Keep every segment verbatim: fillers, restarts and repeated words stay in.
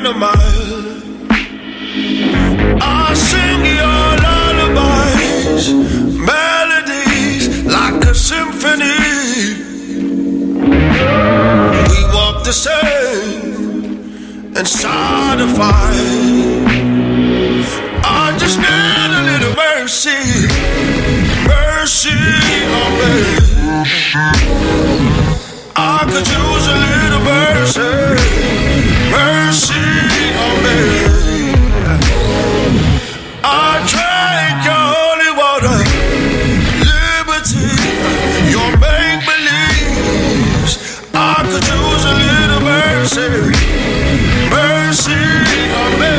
friend of mine. I sing your lullabies, melodies like a symphony. We walk the same inside a fire. I just need a little mercy, mercy on me. I could use a little mercy, mercy on me. I drank your holy water, liberty, your make-believes. I could use a little mercy, mercy on me.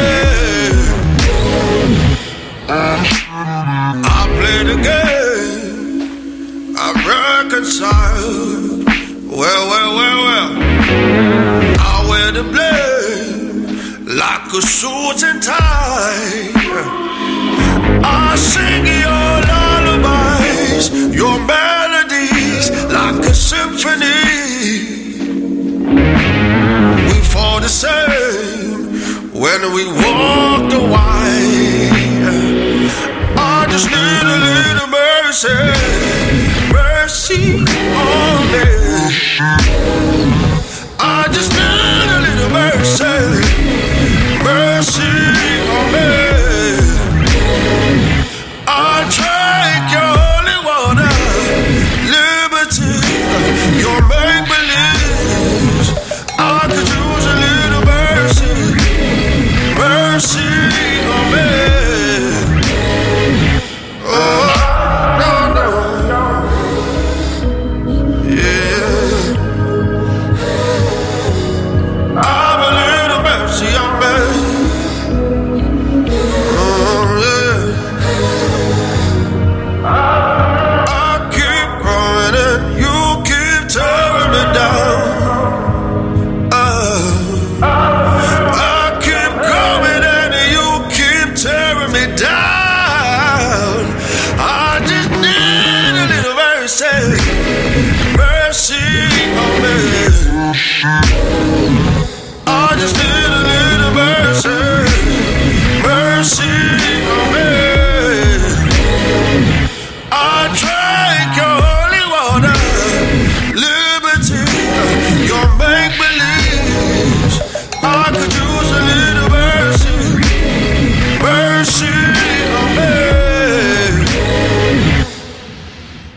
I played the game, I reconciled. Well, well, well, well, I wear the blame like a suit and tie. I sing your lullabies, your melodies like a symphony. We fall the same when we walk